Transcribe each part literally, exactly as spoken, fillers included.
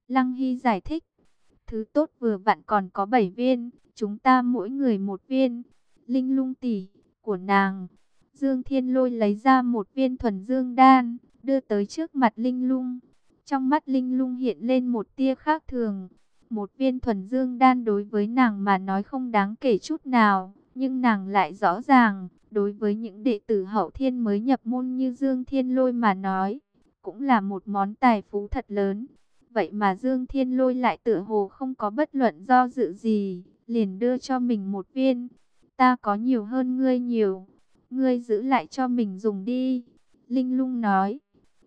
Lăng Hy giải thích, thứ tốt vừa vặn còn có bảy viên, chúng ta mỗi người một viên. Linh lung tỷ của nàng. Dương Thiên Lôi lấy ra một viên thuần dương đan, đưa tới trước mặt Linh lung. Trong mắt Linh lung hiện lên một tia khác thường. Một viên thuần dương đan đối với nàng mà nói không đáng kể chút nào, nhưng nàng lại rõ ràng, đối với những đệ tử hậu thiên mới nhập môn như Dương Thiên Lôi mà nói, cũng là một món tài phú thật lớn. Vậy mà Dương Thiên Lôi lại tựa hồ không có bất luận do dự gì, liền đưa cho mình một viên. Ta có nhiều hơn ngươi nhiều, ngươi giữ lại cho mình dùng đi. Linh lung nói,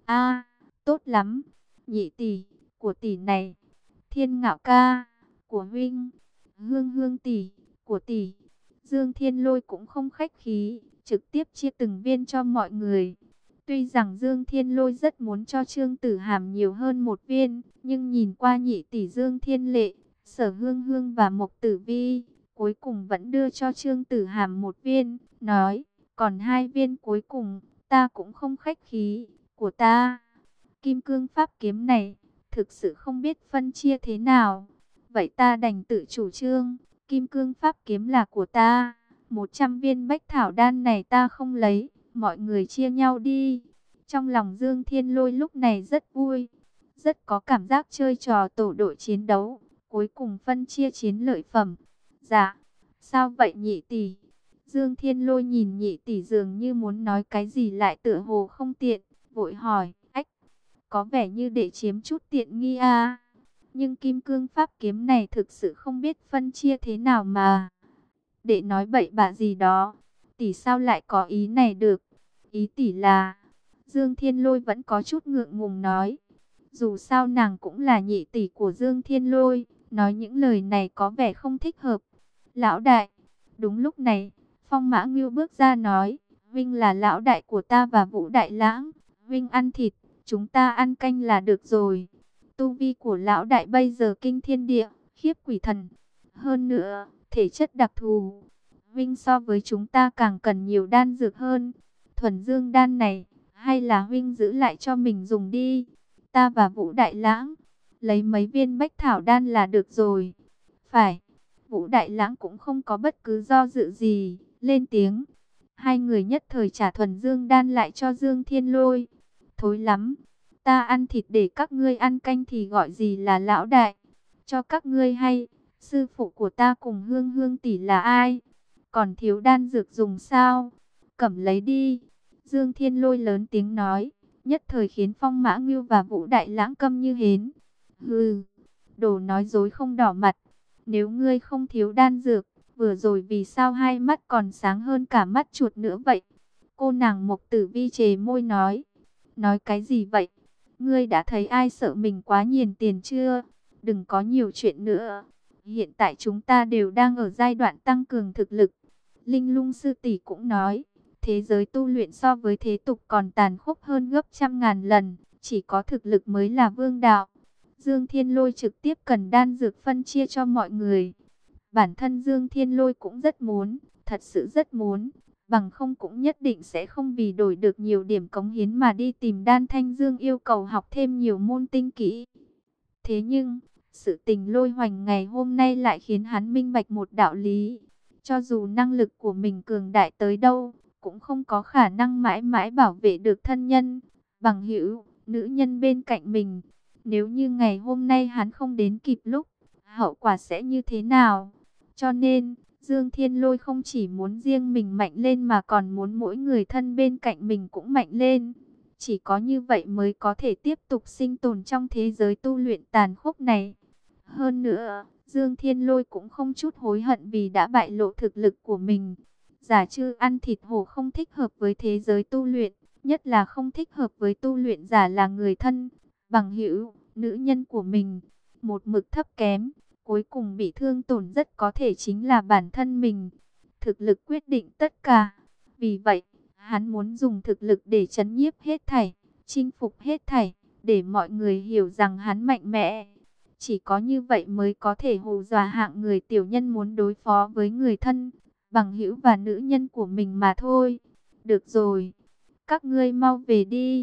a tốt lắm, nhị tỷ, của tỷ này, Thiên Ngạo ca, của huynh, Hương Hương tỷ, của tỷ. Dương Thiên Lôi cũng không khách khí, trực tiếp chia từng viên cho mọi người. Tuy rằng Dương Thiên Lôi rất muốn cho Trương Tử Hàm nhiều hơn một viên, nhưng nhìn qua nhị tỷ Dương Thiên Lệ, Sở Hương Hương và Mộc Tử Vi, cuối cùng vẫn đưa cho Trương Tử Hàm một viên, nói, còn hai viên cuối cùng, ta cũng không khách khí, của ta. Kim cương pháp kiếm này, thực sự không biết phân chia thế nào. Vậy ta đành tự chủ trương, kim cương pháp kiếm là của ta. Một trăm viên bách thảo đan này ta không lấy, mọi người chia nhau đi. Trong lòng Dương Thiên Lôi lúc này rất vui, rất có cảm giác chơi trò tổ đội chiến đấu, cuối cùng phân chia chiến lợi phẩm. Dạ, sao vậy nhị tỷ? Dương Thiên Lôi nhìn nhị tỷ dường như muốn nói cái gì lại tựa hồ không tiện, vội hỏi, ách, có vẻ như để chiếm chút tiện nghi à? Nhưng kim cương pháp kiếm này thực sự không biết phân chia thế nào mà. Để nói bậy bạ gì đó, tỷ sao lại có ý này được? Ý tỷ là, Dương Thiên Lôi vẫn có chút ngượng ngùng nói. Dù sao nàng cũng là nhị tỷ của Dương Thiên Lôi, nói những lời này có vẻ không thích hợp. Lão đại, đúng lúc này, Phong Mã Ngưu bước ra nói, Vinh là lão đại của ta và Vũ Đại Lãng, Vinh ăn thịt, chúng ta ăn canh là được rồi. Tu vi của lão đại bây giờ kinh thiên địa, khiếp quỷ thần. Hơn nữa, thể chất đặc thù, Vinh so với chúng ta càng cần nhiều đan dược hơn. Thuần dương đan này, hay là Vinh giữ lại cho mình dùng đi. Ta và Vũ Đại Lãng, lấy mấy viên bách thảo đan là được rồi. Phải, Vũ Đại Lãng cũng không có bất cứ do dự gì, lên tiếng. Hai người nhất thời trả thuần dương đan lại cho Dương Thiên Lôi. Thối lắm, ta ăn thịt để các ngươi ăn canh thì gọi gì là lão đại. Cho các ngươi hay, sư phụ của ta cùng Hương Hương tỷ là ai? Còn thiếu đan dược dùng sao? Cầm lấy đi. Dương Thiên Lôi lớn tiếng nói, nhất thời khiến Phong Mã Ngưu và Vũ Đại Lãng câm như hến. Hừ, đồ nói dối không đỏ mặt. Nếu ngươi không thiếu đan dược, vừa rồi vì sao hai mắt còn sáng hơn cả mắt chuột nữa vậy? Cô nàng Mộc Tử Vi chề môi nói. Nói cái gì vậy? Ngươi đã thấy ai sợ mình quá nhiền tiền chưa? Đừng có nhiều chuyện nữa. Hiện tại chúng ta đều đang ở giai đoạn tăng cường thực lực. Linh lung sư tỷ cũng nói, thế giới tu luyện so với thế tục còn tàn khốc hơn gấp trăm ngàn lần, chỉ có thực lực mới là vương đạo. Dương Thiên Lôi trực tiếp cần đan dược phân chia cho mọi người. Bản thân Dương Thiên Lôi cũng rất muốn, thật sự rất muốn, bằng không cũng nhất định sẽ không vì đổi được nhiều điểm cống hiến mà đi tìm Đan Thanh Dương yêu cầu học thêm nhiều môn tinh kỹ. Thế nhưng, sự tình Lôi Hoành ngày hôm nay lại khiến hắn minh bạch một đạo lý. Cho dù năng lực của mình cường đại tới đâu, cũng không có khả năng mãi mãi bảo vệ được thân nhân, bằng hữu, nữ nhân bên cạnh mình. Nếu như ngày hôm nay hắn không đến kịp lúc, hậu quả sẽ như thế nào? Cho nên, Dương Thiên Lôi không chỉ muốn riêng mình mạnh lên mà còn muốn mỗi người thân bên cạnh mình cũng mạnh lên. Chỉ có như vậy mới có thể tiếp tục sinh tồn trong thế giới tu luyện tàn khốc này. Hơn nữa, Dương Thiên Lôi cũng không chút hối hận vì đã bại lộ thực lực của mình. Giả chư ăn thịt hổ không thích hợp với thế giới tu luyện, nhất là không thích hợp với tu luyện giả là người thân, bằng hữu, nữ nhân của mình. Một mực thấp kém, cuối cùng bị thương tổn rất có thể chính là bản thân mình. Thực lực quyết định tất cả. Vì vậy, hắn muốn dùng thực lực để trấn nhiếp hết thảy, chinh phục hết thảy, để mọi người hiểu rằng hắn mạnh mẽ. Chỉ có như vậy mới có thể hù dọa hạng người tiểu nhân muốn đối phó với người thân, bằng hữu và nữ nhân của mình mà thôi. Được rồi, các ngươi mau về đi.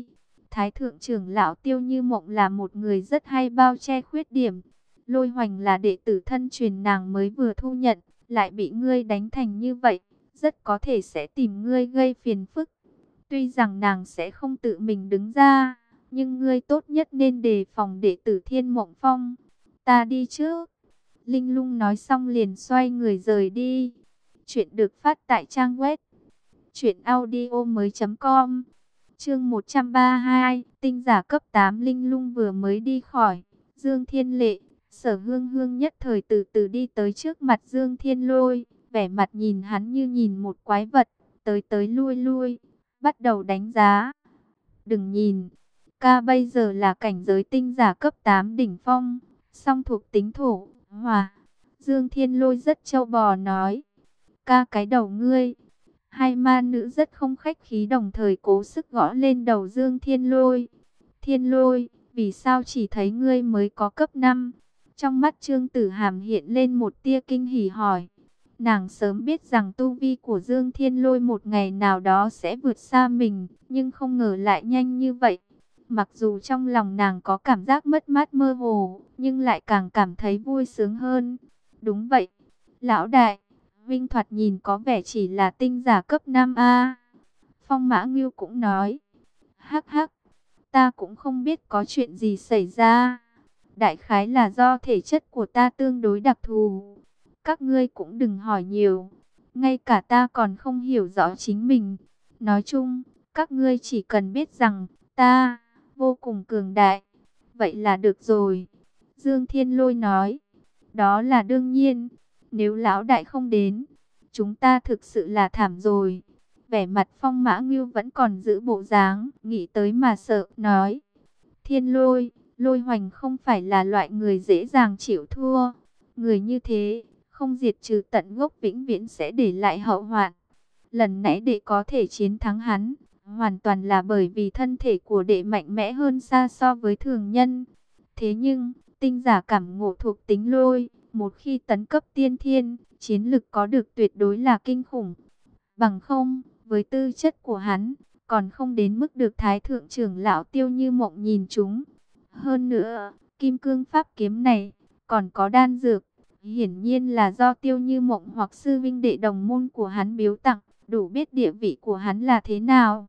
Thái thượng trưởng lão Tiêu Như Mộng là một người rất hay bao che khuyết điểm. Lôi Hoành là đệ tử thân truyền nàng mới vừa thu nhận, lại bị ngươi đánh thành như vậy, rất có thể sẽ tìm ngươi gây phiền phức. Tuy rằng nàng sẽ không tự mình đứng ra, nhưng ngươi tốt nhất nên đề phòng đệ tử Thiên Mộng Phong. Ta đi trước. Linh Lung nói xong liền xoay người rời đi. Chuyện được phát tại trang web truyện audio mới chấm com. Chương một trăm ba mươi hai, tinh giả cấp tám. Linh Lung vừa mới đi khỏi, Dương Thiên Lệ, Sở Hương Hương nhất thời từ từ đi tới trước mặt Dương Thiên Lôi, vẻ mặt nhìn hắn như nhìn một quái vật, tới tới lui lui, bắt đầu đánh giá. Đừng nhìn, ca bây giờ là cảnh giới tinh giả cấp tám đỉnh phong, song thuộc tính thổ, hỏa. Dương Thiên Lôi rất trâu bò nói, ca cái đầu ngươi. Hai ma nữ rất không khách khí đồng thời cố sức gõ lên đầu Dương Thiên Lôi. Thiên Lôi, vì sao chỉ thấy ngươi mới có cấp năm? Trong mắt Trương Tử Hàm hiện lên một tia kinh hỉ hỏi. Nàng sớm biết rằng tu vi của Dương Thiên Lôi một ngày nào đó sẽ vượt xa mình, nhưng không ngờ lại nhanh như vậy. Mặc dù trong lòng nàng có cảm giác mất mát mơ hồ, nhưng lại càng cảm thấy vui sướng hơn. Đúng vậy, lão đại, Vinh thoạt nhìn có vẻ chỉ là tinh giả cấp năm a. Phong Mã Ngưu cũng nói, hắc hắc, ta cũng không biết có chuyện gì xảy ra. Đại khái là do thể chất của ta tương đối đặc thù. Các ngươi cũng đừng hỏi nhiều, ngay cả ta còn không hiểu rõ chính mình. Nói chung, các ngươi chỉ cần biết rằng ta vô cùng cường đại, vậy là được rồi. Dương Thiên Lôi nói, đó là đương nhiên, nếu lão đại không đến, chúng ta thực sự là thảm rồi. Vẻ mặt Phong Mã Ngưu vẫn còn giữ bộ dáng, nghĩ tới mà sợ, nói, Thiên Lôi, Lôi Hoành không phải là loại người dễ dàng chịu thua. Người như thế, không diệt trừ tận gốc vĩnh viễn sẽ để lại hậu hoạn. Lần nãy đệ có thể chiến thắng hắn, hoàn toàn là bởi vì thân thể của đệ mạnh mẽ hơn xa so với thường nhân. Thế nhưng, tinh giả cảm ngộ thuộc tính lôi, một khi tấn cấp tiên thiên, chiến lực có được tuyệt đối là kinh khủng. Bằng không, với tư chất của hắn, còn không đến mức được Thái thượng trưởng lão Tiêu Như Mộng nhìn chúng. Hơn nữa, kim cương pháp kiếm này, còn có đan dược, hiển nhiên là do Tiêu Như Mộng hoặc sư vinh đệ đồng môn của hắn biếu tặng, đủ biết địa vị của hắn là thế nào.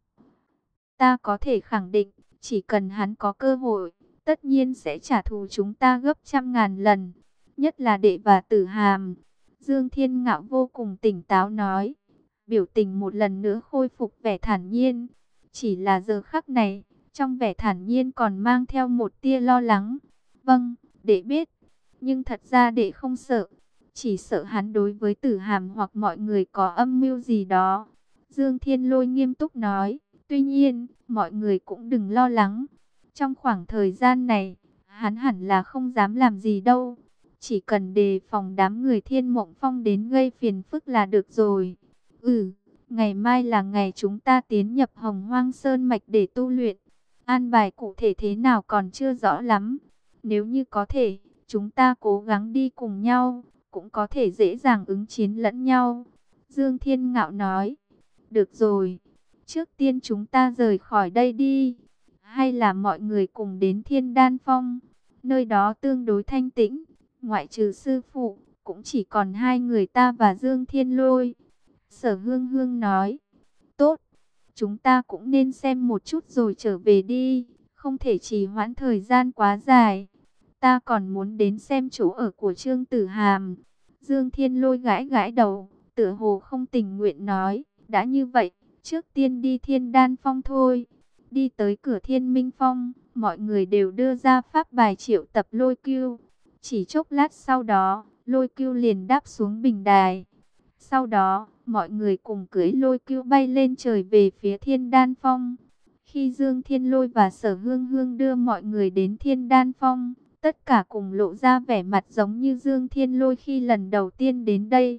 Ta có thể khẳng định, chỉ cần hắn có cơ hội, tất nhiên sẽ trả thù chúng ta gấp trăm ngàn lần, nhất là đệ và Tử Hàm. Dương Thiên Ngạo vô cùng tỉnh táo nói, biểu tình một lần nữa khôi phục vẻ thản nhiên. Chỉ là giờ khắc này, trong vẻ thản nhiên còn mang theo một tia lo lắng. Vâng, đệ biết, nhưng thật ra đệ không sợ, chỉ sợ hắn đối với Tử Hàm hoặc mọi người có âm mưu gì đó. Dương Thiên Lôi nghiêm túc nói, tuy nhiên, mọi người cũng đừng lo lắng. Trong khoảng thời gian này, hắn hẳn là không dám làm gì đâu. Chỉ cần đề phòng đám người Thiên Mộng Phong đến gây phiền phức là được rồi. Ừ, ngày mai là ngày chúng ta tiến nhập Hồng Hoang Sơn Mạch để tu luyện. An bài cụ thể thế nào còn chưa rõ lắm. Nếu như có thể, chúng ta cố gắng đi cùng nhau, cũng có thể dễ dàng ứng chiến lẫn nhau. Dương Thiên Ngạo nói, được rồi, trước tiên chúng ta rời khỏi đây đi. Hay là mọi người cùng đến Thiên Đan Phong, nơi đó tương đối thanh tĩnh, ngoại trừ sư phụ, cũng chỉ còn hai người ta và Dương Thiên Lôi. Sở Hương Hương nói, tốt, chúng ta cũng nên xem một chút rồi trở về đi, không thể trì hoãn thời gian quá dài. Ta còn muốn đến xem chỗ ở của Trương Tử Hàm. Dương Thiên Lôi gãi gãi đầu, tựa hồ không tình nguyện nói, đã như vậy, trước tiên đi Thiên Đan Phong thôi. Đi tới cửa Thiên Minh Phong, mọi người đều đưa ra pháp bài triệu tập Lôi Cưu. Chỉ chốc lát sau đó, Lôi Cưu liền đáp xuống bình đài. Sau đó, mọi người cùng cưỡi Lôi Cưu bay lên trời về phía Thiên Đan Phong. Khi Dương Thiên Lôi và Sở Hương Hương đưa mọi người đến Thiên Đan Phong, tất cả cùng lộ ra vẻ mặt giống như Dương Thiên Lôi khi lần đầu tiên đến đây.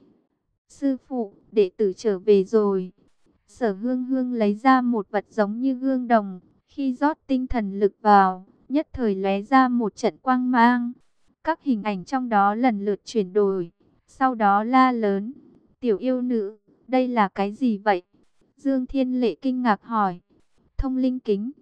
Sư phụ, đệ tử trở về rồi. Sở Hương Hương lấy ra một vật giống như gương đồng, khi rót tinh thần lực vào, nhất thời lóe ra một trận quang mang. Các hình ảnh trong đó lần lượt chuyển đổi, sau đó la lớn, tiểu yêu nữ, đây là cái gì vậy? Dương Thiên Lệ kinh ngạc hỏi, thông linh kính.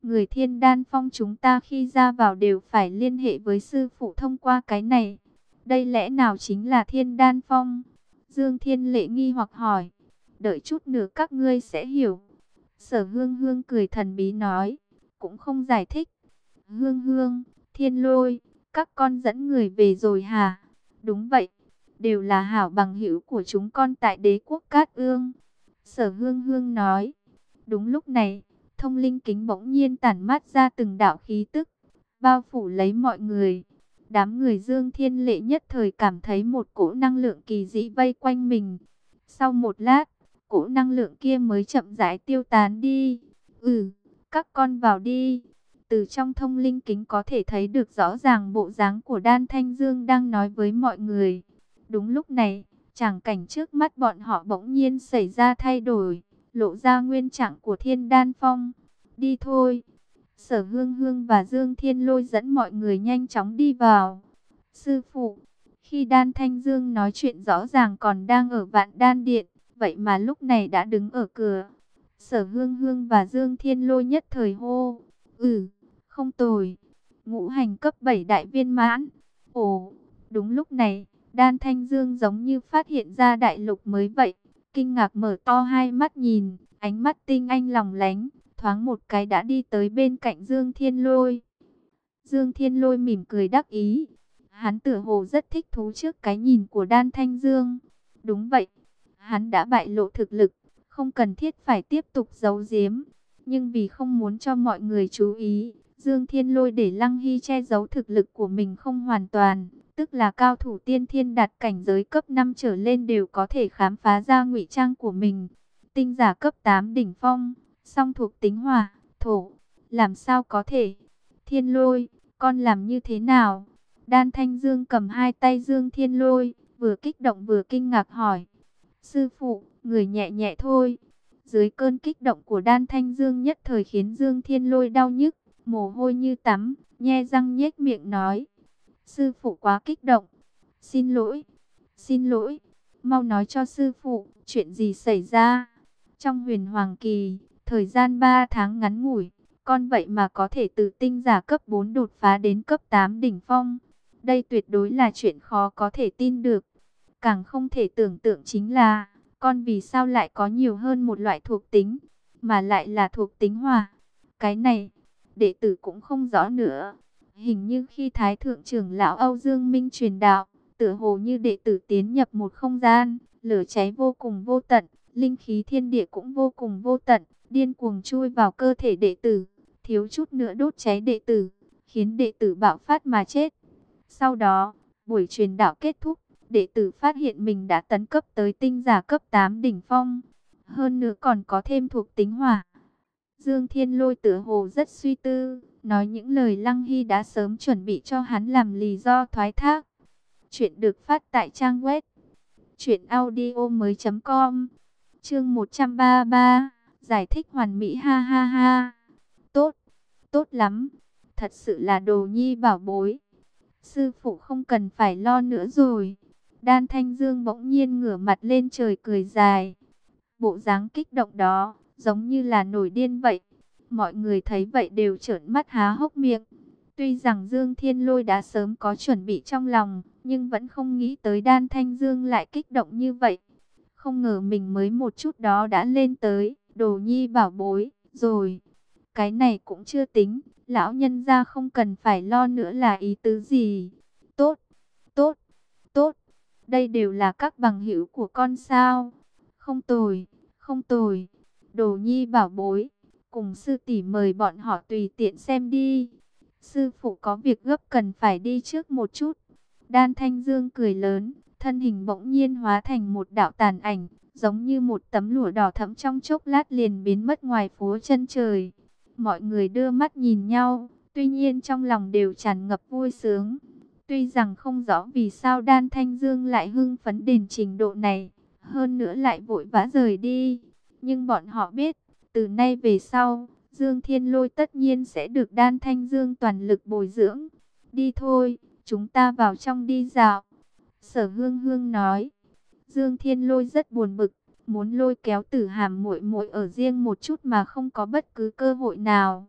Người Thiên Đan Phong chúng ta khi ra vào đều phải liên hệ với sư phụ thông qua cái này. Đây lẽ nào chính là Thiên Đan Phong? Dương Thiên Lệ nghi hoặc hỏi. Đợi chút nữa các ngươi sẽ hiểu. Sở Hương Hương cười thần bí nói. Cũng không giải thích. Hương Hương, Thiên Lôi, các con dẫn người về rồi hả? Đúng vậy. Đều là hảo bằng hữu của chúng con tại đế quốc Cát Ương. Sở Hương Hương nói. Đúng lúc này, thông linh kính bỗng nhiên tản mát ra từng đạo khí tức, bao phủ lấy mọi người. Đám người Dương Thiên Lệ nhất thời cảm thấy một cỗ năng lượng kỳ dị vây quanh mình. Sau một lát, cỗ năng lượng kia mới chậm rãi tiêu tán đi. Ừ, các con vào đi. Từ trong thông linh kính có thể thấy được rõ ràng bộ dáng của Đan Thanh Dương đang nói với mọi người. Đúng lúc này, tràng cảnh trước mắt bọn họ bỗng nhiên xảy ra thay đổi, lộ ra nguyên trạng của Thiên Đan Phong. Đi thôi. Sở Hương Hương và Dương Thiên Lôi dẫn mọi người nhanh chóng đi vào. Sư phụ, khi Đan Thanh Dương nói chuyện rõ ràng còn đang ở Vạn Đan Điện, vậy mà lúc này đã đứng ở cửa. Sở Hương Hương và Dương Thiên Lôi nhất thời hô. Ừ, không tồi. Ngũ hành cấp bảy đại viên mãn. Ồ, đúng lúc này, Đan Thanh Dương giống như phát hiện ra đại lục mới vậy. Kinh ngạc mở to hai mắt nhìn, ánh mắt tinh anh lỏng lánh, thoáng một cái đã đi tới bên cạnh Dương Thiên Lôi. Dương Thiên Lôi mỉm cười đắc ý. Hắn tựa hồ rất thích thú trước cái nhìn của Đan Thanh Dương. Đúng vậy, hắn đã bại lộ thực lực, không cần thiết phải tiếp tục giấu giếm. Nhưng vì không muốn cho mọi người chú ý, Dương Thiên Lôi để Lăng Hy che giấu thực lực của mình không hoàn toàn. Tức là cao thủ tiên thiên đạt cảnh giới cấp năm trở lên đều có thể khám phá ra ngụy trang của mình. Tinh giả cấp tám đỉnh phong, song thuộc tính hỏa, thổ, làm sao có thể? Thiên Lôi, con làm như thế nào? Đan Thanh Dương cầm hai tay Dương Thiên Lôi, vừa kích động vừa kinh ngạc hỏi. Sư phụ, người nhẹ nhẹ thôi. Dưới cơn kích động của Đan Thanh Dương nhất thời khiến Dương Thiên Lôi đau nhức, mồ hôi như tắm, nhe răng nhếch miệng nói. Sư phụ quá kích động. Xin lỗi, xin lỗi, mau nói cho sư phụ, chuyện gì xảy ra? Trong huyền hoàng kỳ, thời gian ba tháng ngắn ngủi, con vậy mà có thể từ tinh giả cấp bốn đột phá đến cấp tám đỉnh phong. Đây tuyệt đối là chuyện khó có thể tin được. Càng không thể tưởng tượng chính là, con vì sao lại có nhiều hơn một loại thuộc tính, mà lại là thuộc tính hỏa. Cái này, đệ tử cũng không rõ nữa. Hình như khi Thái Thượng trưởng lão Âu Dương Minh truyền đạo, tựa hồ như đệ tử tiến nhập một không gian, lửa cháy vô cùng vô tận, linh khí thiên địa cũng vô cùng vô tận, điên cuồng chui vào cơ thể đệ tử, thiếu chút nữa đốt cháy đệ tử, khiến đệ tử bạo phát mà chết. Sau đó, buổi truyền đạo kết thúc, đệ tử phát hiện mình đã tấn cấp tới tinh giả cấp tám đỉnh phong, hơn nữa còn có thêm thuộc tính hỏa. Dương Thiên Lôi tựa hồ rất suy tư, nói những lời Lăng Hy đã sớm chuẩn bị cho hắn làm lý do thoái thác. Chuyện được phát tại trang web truyện audio mới chấm com. Chương một trăm ba mươi ba, giải thích hoàn mỹ ha ha ha. Tốt, tốt lắm, thật sự là đồ nhi bảo bối. Sư phụ không cần phải lo nữa rồi. Đan Thanh Dương bỗng nhiên ngửa mặt lên trời cười dài. Bộ dáng kích động đó, giống như là nổi điên vậy. Mọi người thấy vậy đều trợn mắt há hốc miệng. Tuy rằng Dương Thiên Lôi đã sớm có chuẩn bị trong lòng, nhưng vẫn không nghĩ tới Đan Thanh Dương lại kích động như vậy. Không ngờ mình mới một chút đó đã lên tới, đồ nhi bảo bối, rồi. Cái này cũng chưa tính, lão nhân gia không cần phải lo nữa là ý tứ gì. Tốt, tốt, tốt, đây đều là các bằng hữu của con sao. Không tồi, không tồi, đồ nhi bảo bối, cùng sư tỷ mời bọn họ tùy tiện xem đi. Sư phụ có việc gấp cần phải đi trước một chút. Đan Thanh Dương cười lớn, thân hình bỗng nhiên hóa thành một đạo tàn ảnh, giống như một tấm lụa đỏ thẫm trong chốc lát liền biến mất ngoài phố chân trời. Mọi người đưa mắt nhìn nhau, tuy nhiên trong lòng đều tràn ngập vui sướng. Tuy rằng không rõ vì sao Đan Thanh Dương lại hưng phấn đến trình độ này, hơn nữa lại vội vã rời đi. Nhưng bọn họ biết, từ nay về sau, Dương Thiên Lôi tất nhiên sẽ được Đan Thanh Dương toàn lực bồi dưỡng. Đi thôi, chúng ta vào trong đi dạo. Sở Hương Hương nói. Dương Thiên Lôi rất buồn bực, muốn lôi kéo Tử Hàm muội muội ở riêng một chút mà không có bất cứ cơ hội nào.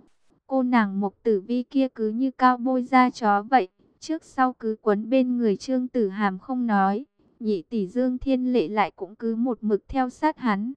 Cô nàng Mộc Tử Vi kia cứ như cao bôi da chó vậy, trước sau cứ quấn bên người Trương Tử Hàm không nói. Nhị tỷ Dương Thiên Lệ lại cũng cứ một mực theo sát hắn.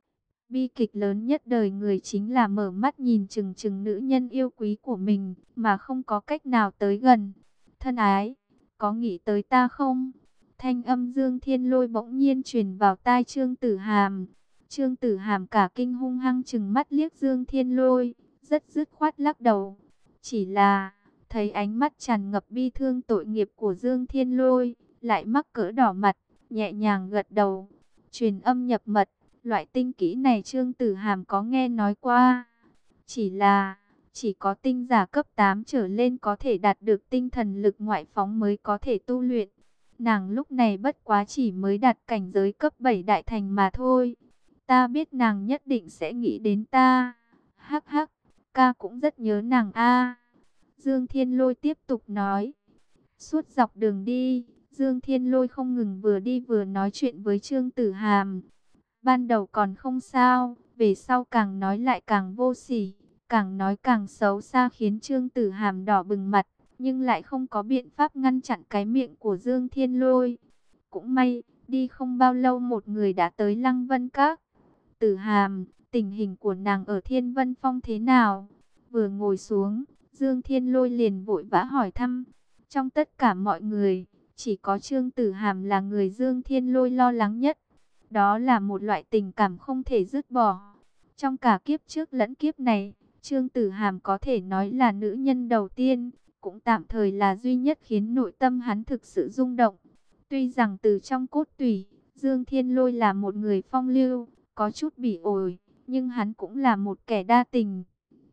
Bi kịch lớn nhất đời người chính là mở mắt nhìn chừng chừng nữ nhân yêu quý của mình mà không có cách nào tới gần. Thân ái, có nghĩ tới ta không? Thanh âm Dương Thiên Lôi bỗng nhiên truyền vào tai Trương Tử Hàm. Trương Tử Hàm cả kinh hung hăng chừng mắt liếc Dương Thiên Lôi, rất dứt khoát lắc đầu. Chỉ là thấy ánh mắt tràn ngập bi thương tội nghiệp của Dương Thiên Lôi, lại mắc cỡ đỏ mặt, nhẹ nhàng gật đầu. Truyền âm nhập mật, loại tinh kỹ này Trương Tử Hàm có nghe nói qua. Chỉ là, chỉ có tinh giả cấp tám trở lên có thể đạt được tinh thần lực ngoại phóng mới có thể tu luyện. Nàng lúc này bất quá chỉ mới đạt cảnh giới cấp bảy đại thành mà thôi. Ta biết nàng nhất định sẽ nghĩ đến ta. Hắc hắc, ca cũng rất nhớ nàng a. Dương Thiên Lôi tiếp tục nói. Suốt dọc đường đi, Dương Thiên Lôi không ngừng vừa đi vừa nói chuyện với Trương Tử Hàm. Ban đầu còn không sao, về sau càng nói lại càng vô sỉ, càng nói càng xấu xa khiến Trương Tử Hàm đỏ bừng mặt, nhưng lại không có biện pháp ngăn chặn cái miệng của Dương Thiên Lôi. Cũng may, đi không bao lâu một người đã tới Lăng Vân Các. Tử Hàm, tình hình của nàng ở Thiên Vân Phong thế nào? Vừa ngồi xuống, Dương Thiên Lôi liền vội vã hỏi thăm. Trong tất cả mọi người, chỉ có Trương Tử Hàm là người Dương Thiên Lôi lo lắng nhất. Đó là một loại tình cảm không thể dứt bỏ. Trong cả kiếp trước lẫn kiếp này, Trương Tử Hàm có thể nói là nữ nhân đầu tiên, cũng tạm thời là duy nhất khiến nội tâm hắn thực sự rung động. Tuy rằng từ trong cốt tủy, Dương Thiên Lôi là một người phong lưu, có chút bỉ ổi, nhưng hắn cũng là một kẻ đa tình.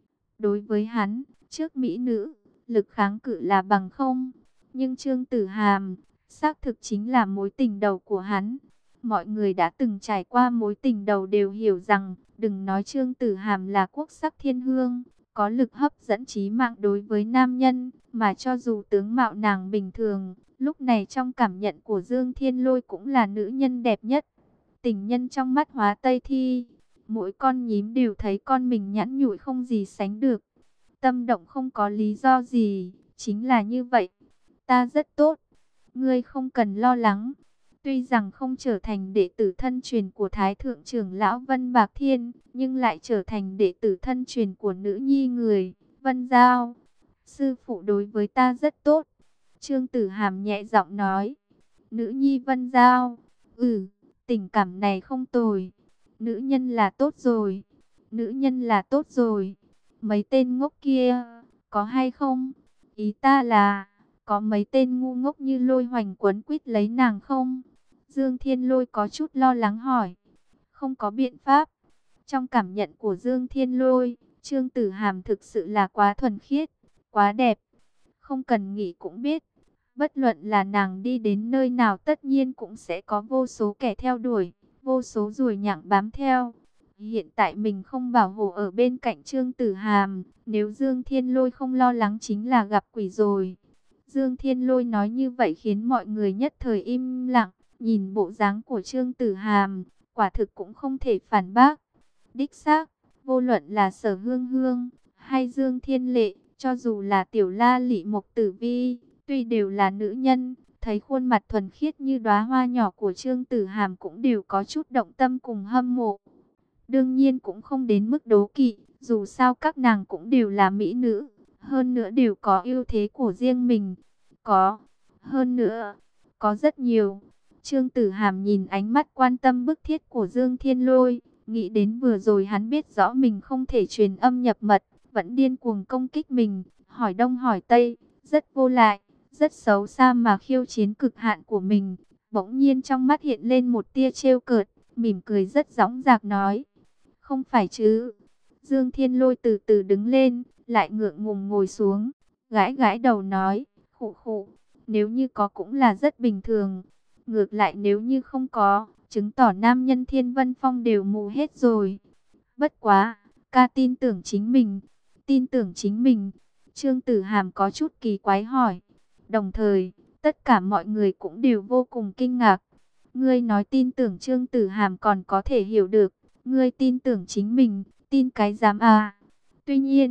Đối với hắn, trước mỹ nữ, lực kháng cự là bằng không. Nhưng Trương Tử Hàm, xác thực chính là mối tình đầu của hắn. Mọi người đã từng trải qua mối tình đầu đều hiểu rằng, đừng nói Trương Tử Hàm là quốc sắc thiên hương, có lực hấp dẫn chí mạng đối với nam nhân, mà cho dù tướng mạo nàng bình thường, lúc này trong cảm nhận của Dương Thiên Lôi cũng là nữ nhân đẹp nhất. Tình nhân trong mắt Hóa Tây Thi, mỗi con nhím đều thấy con mình nhẵn nhụi không gì sánh được. Tâm động không có lý do gì, chính là như vậy. Ta rất tốt, ngươi không cần lo lắng. Tuy rằng không trở thành đệ tử thân truyền của Thái Thượng trưởng lão Vân Bạc Thiên, nhưng lại trở thành đệ tử thân truyền của nữ nhi người, Vân Giao. Sư phụ đối với ta rất tốt. Trương Tử Hàm nhẹ giọng nói. Nữ nhi Vân Giao, ừ, tình cảm này không tồi. Nữ nhân là tốt rồi, nữ nhân là tốt rồi. Mấy tên ngốc kia, có hay không? Ý ta là, có mấy tên ngu ngốc như Lôi Hoành quấn quýt lấy nàng không? Dương Thiên Lôi có chút lo lắng hỏi. Không có biện pháp. Trong cảm nhận của Dương Thiên Lôi, Trương Tử Hàm thực sự là quá thuần khiết, quá đẹp. Không cần nghĩ cũng biết. Bất luận là nàng đi đến nơi nào tất nhiên cũng sẽ có vô số kẻ theo đuổi, vô số ruồi nhặng bám theo. Hiện tại mình không bảo hộ ở bên cạnh Trương Tử Hàm, nếu Dương Thiên Lôi không lo lắng chính là gặp quỷ rồi. Dương Thiên Lôi nói như vậy khiến mọi người nhất thời im lặng. Nhìn bộ dáng của Trương Tử Hàm, quả thực cũng không thể phản bác. Đích xác, vô luận là Sở Hương Hương hay Dương Thiên Lệ, cho dù là Tiểu La Lị Mộc Tử Vi, tuy đều là nữ nhân, thấy khuôn mặt thuần khiết như đóa hoa nhỏ của Trương Tử Hàm cũng đều có chút động tâm cùng hâm mộ. Đương nhiên cũng không đến mức đố kỵ, dù sao các nàng cũng đều là mỹ nữ, hơn nữa đều có ưu thế của riêng mình. Có, hơn nữa, có rất nhiều. Trương Tử Hàm nhìn ánh mắt quan tâm bức thiết của Dương Thiên Lôi, nghĩ đến vừa rồi hắn biết rõ mình không thể truyền âm nhập mật, vẫn điên cuồng công kích mình, hỏi đông hỏi tây, rất vô lại, rất xấu xa mà khiêu chiến cực hạn của mình. Bỗng nhiên trong mắt hiện lên một tia trêu cợt, mỉm cười rất dõng dạc nói. Không phải chứ? Dương Thiên Lôi từ từ đứng lên, lại ngượng ngùng ngồi xuống, gãi gãi đầu nói, khụ khụ, nếu như có cũng là rất bình thường. Ngược lại nếu như không có, chứng tỏ nam nhân Thiên Vân Phong đều mù hết rồi. Bất quá, ca tin tưởng chính mình, tin tưởng chính mình. Trương Tử Hàm có chút kỳ quái hỏi. Đồng thời, tất cả mọi người cũng đều vô cùng kinh ngạc. Ngươi nói tin tưởng Trương Tử Hàm còn có thể hiểu được. Ngươi tin tưởng chính mình, tin cái dám à. Tuy nhiên,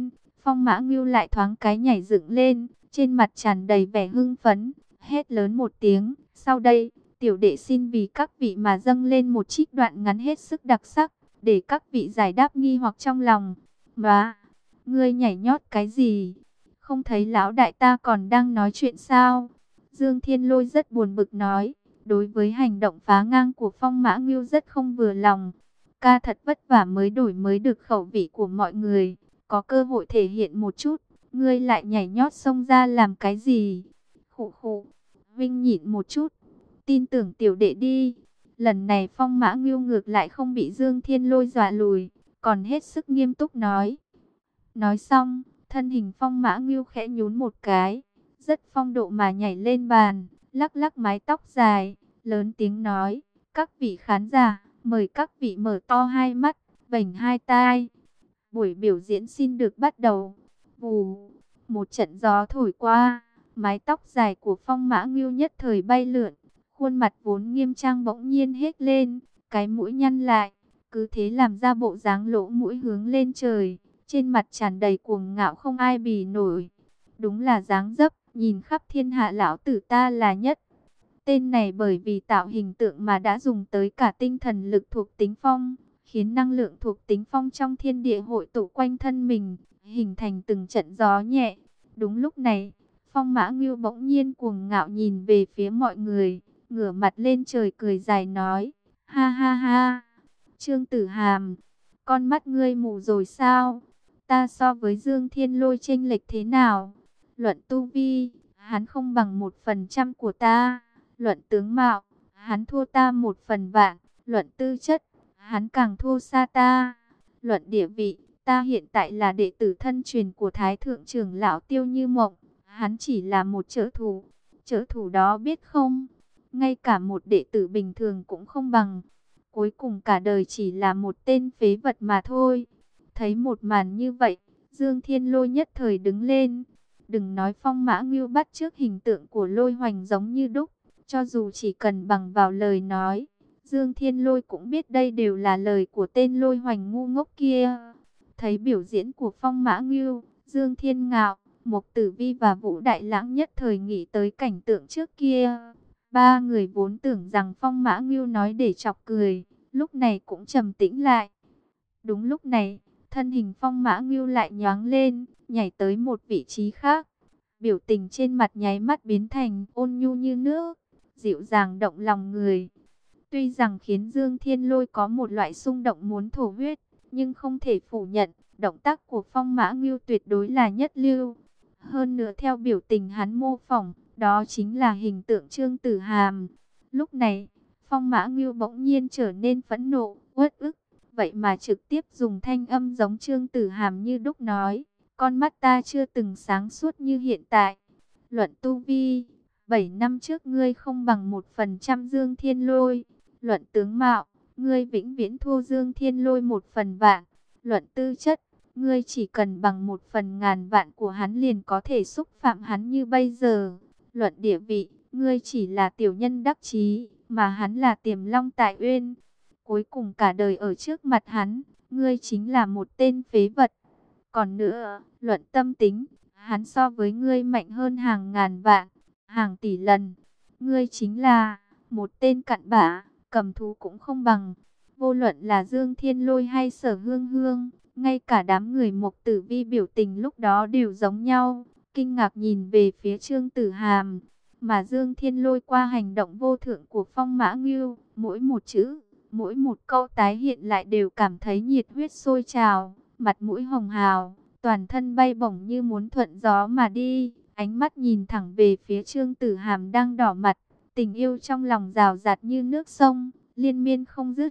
Phong Mã Ngưu lại thoáng cái nhảy dựng lên, trên mặt tràn đầy vẻ hưng phấn, hét lớn một tiếng, sau đây, tiểu đệ xin vì các vị mà dâng lên một trích đoạn ngắn hết sức đặc sắc, để các vị giải đáp nghi hoặc trong lòng. Mà, ngươi nhảy nhót cái gì? Không thấy lão đại ta còn đang nói chuyện sao? Dương Thiên Lôi rất buồn bực nói, đối với hành động phá ngang của Phong Mã Ngưu rất không vừa lòng. Ca thật vất vả mới đổi mới được khẩu vị của mọi người, có cơ hội thể hiện một chút, ngươi lại nhảy nhót xông ra làm cái gì? Khụ khụ, Vinh nhịn một chút, tin tưởng tiểu đệ đi. Lần này Phong Mã Ngưu ngược lại không bị Dương Thiên Lôi dọa lùi, còn hết sức nghiêm túc nói. Nói xong, thân hình Phong Mã Ngưu khẽ nhún một cái, rất phong độ mà nhảy lên bàn, lắc lắc mái tóc dài, lớn tiếng nói, các vị khán giả, mời các vị mở to hai mắt, vểnh hai tai. Buổi biểu diễn xin được bắt đầu. Vù, một trận gió thổi qua, mái tóc dài của Phong Mã Ngưu nhất thời bay lượn, khuôn mặt vốn nghiêm trang bỗng nhiên hết lên, cái mũi nhăn lại, cứ thế làm ra bộ dáng lỗ mũi hướng lên trời, trên mặt tràn đầy cuồng ngạo không ai bì nổi. Đúng là dáng dấp, nhìn khắp thiên hạ lão tử ta là nhất. Tên này bởi vì tạo hình tượng mà đã dùng tới cả tinh thần lực thuộc tính phong, khiến năng lượng thuộc tính phong trong thiên địa hội tụ quanh thân mình, hình thành từng trận gió nhẹ. Đúng lúc này, Phong Mã Ngưu bỗng nhiên cuồng ngạo nhìn về phía mọi người, ngửa mặt lên trời cười dài nói, ha ha ha, Trương Tử Hàm, con mắt ngươi mù rồi sao? Ta so với Dương Thiên Lôi chênh lệch thế nào? Luận tu vi, hắn không bằng một phần trăm của ta. Luận tướng mạo, hắn thua ta một phần vạn. Luận tư chất, hắn càng thua xa ta. Luận địa vị, ta hiện tại là đệ tử thân truyền của Thái Thượng trưởng lão Tiêu Như Mộng. Hắn chỉ là một trợ thủ. Trợ thủ đó biết không? Ngay cả một đệ tử bình thường cũng không bằng. Cuối cùng cả đời chỉ là một tên phế vật mà thôi. Thấy một màn như vậy, Dương Thiên Lôi nhất thời đứng lên. Đừng nói Phong Mã Ngưu bắt chước hình tượng của Lôi Hoành giống như đúc. Cho dù chỉ cần bằng vào lời nói, Dương Thiên Lôi cũng biết đây đều là lời của tên Lôi Hoành ngu ngốc kia. Thấy biểu diễn của Phong Mã Ngưu, Dương Thiên Ngạo, Mộc Tử Vi và Vũ Đại Lãng nhất thời nghĩ tới cảnh tượng trước kia. Ba người vốn tưởng rằng Phong Mã Ngưu nói để chọc cười, lúc này cũng trầm tĩnh lại. Đúng lúc này, thân hình Phong Mã Ngưu lại nhoáng lên, nhảy tới một vị trí khác. Biểu tình trên mặt nháy mắt biến thành ôn nhu như nước, dịu dàng động lòng người. Tuy rằng khiến Dương Thiên Lôi có một loại xung động muốn thổ huyết, nhưng không thể phủ nhận, động tác của Phong Mã Ngưu tuyệt đối là nhất lưu. Hơn nữa theo biểu tình hắn mô phỏng, đó chính là hình tượng Trương Tử Hàm. Lúc này, Phong Mã Ngưu bỗng nhiên trở nên phẫn nộ, uất ức. Vậy mà trực tiếp dùng thanh âm giống Trương Tử Hàm như đúc nói, con mắt ta chưa từng sáng suốt như hiện tại. Luận tu vi, bảy năm trước ngươi không bằng một phần trăm Dương Thiên Lôi. Luận tướng mạo, ngươi vĩnh viễn thua Dương Thiên Lôi một phần vạn. Luận tư chất, ngươi chỉ cần bằng một phần ngàn vạn của hắn liền có thể xúc phạm hắn như bây giờ. Luận địa vị, ngươi chỉ là tiểu nhân đắc chí, mà hắn là Tiềm Long Tại Uyên. Cuối cùng cả đời ở trước mặt hắn, ngươi chính là một tên phế vật. Còn nữa, luận tâm tính, hắn so với ngươi mạnh hơn hàng ngàn vạn, hàng tỷ lần. Ngươi chính là một tên cặn bã, cầm thú cũng không bằng. Vô luận là Dương Thiên Lôi hay Sở Hương Hương, ngay cả đám người Mộc Tử Vi biểu tình lúc đó đều giống nhau, kinh ngạc nhìn về phía Trương Tử Hàm. Mà Dương Thiên Lôi qua hành động vô thượng của Phong Mã Ngưu, mỗi một chữ, mỗi một câu tái hiện lại đều cảm thấy nhiệt huyết sôi trào, mặt mũi hồng hào, toàn thân bay bổng như muốn thuận gió mà đi, ánh mắt nhìn thẳng về phía Trương Tử Hàm đang đỏ mặt, tình yêu trong lòng rào rạt như nước sông, liên miên không dứt.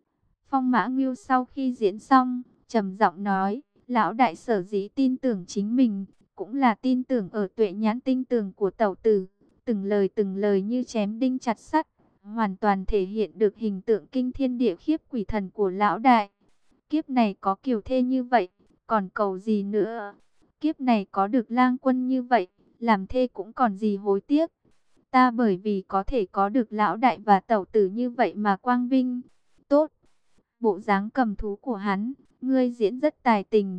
Phong Mã Ngưu sau khi diễn xong, trầm giọng nói, lão đại sở dĩ tin tưởng chính mình, cũng là tin tưởng ở tuệ nhãn tinh tường của tẩu tử, từng lời từng lời như chém đinh chặt sắt, hoàn toàn thể hiện được hình tượng kinh thiên địa khiếp quỷ thần của lão đại. Kiếp này có kiều thê như vậy, còn cầu gì nữa? Kiếp này có được lang quân như vậy, làm thê cũng còn gì hối tiếc. Ta bởi vì có thể có được lão đại và tẩu tử như vậy mà quang vinh. Tốt, bộ dáng cầm thú của hắn, ngươi diễn rất tài tình.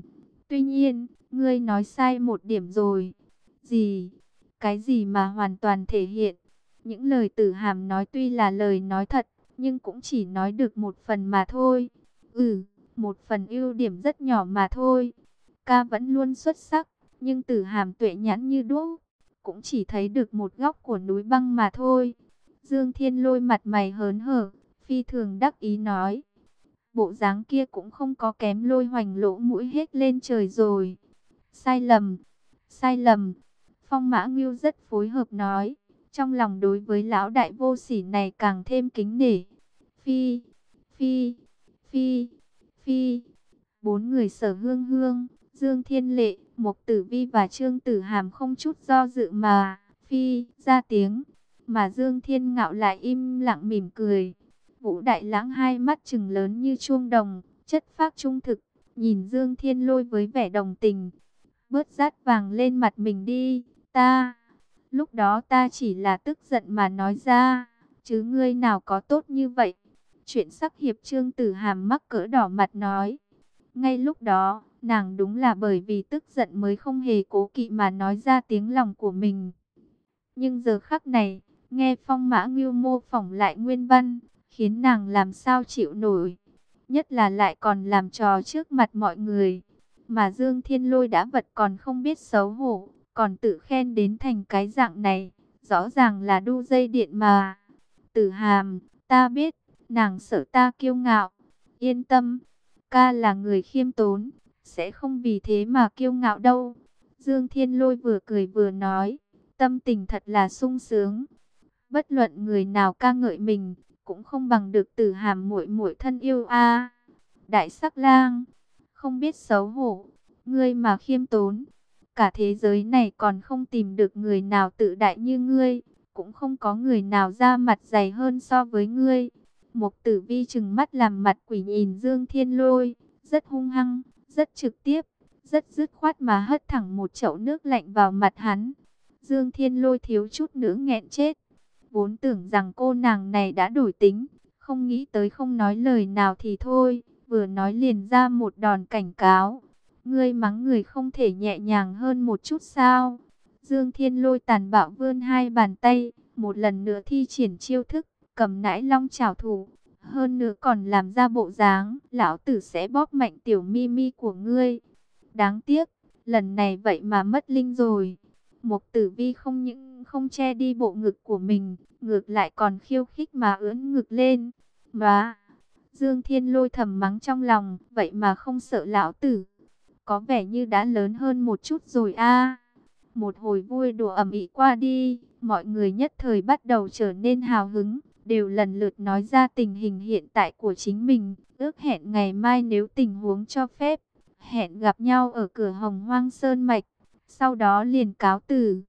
Tuy nhiên, ngươi nói sai một điểm rồi. Gì? Cái gì mà hoàn toàn thể hiện? Những lời Tử Hàm nói tuy là lời nói thật, nhưng cũng chỉ nói được một phần mà thôi. Ừ, một phần ưu điểm rất nhỏ mà thôi. Ca vẫn luôn xuất sắc, nhưng Tử Hàm tuệ nhãn như đuốc, cũng chỉ thấy được một góc của núi băng mà thôi. Dương Thiên Lôi mặt mày hớn hở, phi thường đắc ý nói. Bộ dáng kia cũng không có kém Lôi Hoành lỗ mũi hết lên trời rồi. Sai lầm, sai lầm. Phong Mã Ngưu rất phối hợp nói, trong lòng đối với lão đại vô sỉ này càng thêm kính nể. Phi, phi, phi, phi. Bốn người Sở Hương Hương, Dương Thiên Lệ, Mộc Tử Vi và Trương Tử Hàm không chút do dự mà phi ra tiếng, mà Dương Thiên Ngạo lại im lặng mỉm cười. Vũ Đại Lãng hai mắt trừng lớn như chuông đồng, chất phác trung thực, nhìn Dương Thiên Lôi với vẻ đồng tình. Bớt rát vàng lên mặt mình đi, ta, lúc đó ta chỉ là tức giận mà nói ra, chứ ngươi nào có tốt như vậy. Chuyện sắc hiệp Trương Tử Hàm mắc cỡ đỏ mặt nói. Ngay lúc đó, nàng đúng là bởi vì tức giận mới không hề cố kỵ mà nói ra tiếng lòng của mình. Nhưng giờ khắc này, nghe Phong Mã Ngưu mô phỏng lại nguyên văn, khiến nàng làm sao chịu nổi. Nhất là lại còn làm trò trước mặt mọi người. Mà Dương Thiên Lôi đã vật còn không biết xấu hổ, còn tự khen đến thành cái dạng này. Rõ ràng là đu dây điện mà. Tử Hàm, ta biết, nàng sợ ta kiêu ngạo. Yên tâm, ca là người khiêm tốn, sẽ không vì thế mà kiêu ngạo đâu. Dương Thiên Lôi vừa cười vừa nói, tâm tình thật là sung sướng. Bất luận người nào ca ngợi mình, cũng không bằng được Tử Hàm muội muội thân yêu a. Đại Sắc Lang, không biết xấu hổ, ngươi mà khiêm tốn, cả thế giới này còn không tìm được người nào tự đại như ngươi, cũng không có người nào ra mặt dày hơn so với ngươi. Mộc Tử Vi trừng mắt làm mặt quỷ nhìn Dương Thiên Lôi, rất hung hăng, rất trực tiếp, rất dứt khoát mà hất thẳng một chậu nước lạnh vào mặt hắn. Dương Thiên Lôi thiếu chút nữa nghẹn chết. Vốn tưởng rằng cô nàng này đã đổi tính, không nghĩ tới không nói lời nào thì thôi, vừa nói liền ra một đòn cảnh cáo. Ngươi mắng người không thể nhẹ nhàng hơn một chút sao? Dương Thiên Lôi tàn bạo vươn hai bàn tay, một lần nữa thi triển chiêu thức, cầm nãi long chảo thủ. Hơn nữa còn làm ra bộ dáng, lão tử sẽ bóp mạnh tiểu mi mi của ngươi. Đáng tiếc, lần này vậy mà mất linh rồi. Mộc Tử Vi không những không che đi bộ ngực của mình, ngược lại còn khiêu khích mà ưỡn ngực lên. Mà, Dương Thiên Lôi thầm mắng trong lòng, vậy mà không sợ lão tử. Có vẻ như đã lớn hơn một chút rồi a. Một hồi vui đùa ầm ĩ qua đi, mọi người nhất thời bắt đầu trở nên hào hứng, đều lần lượt nói ra tình hình hiện tại của chính mình, ước hẹn ngày mai nếu tình huống cho phép, hẹn gặp nhau ở cửa Hồng Hoang Sơn Mạch, sau đó liền cáo từ.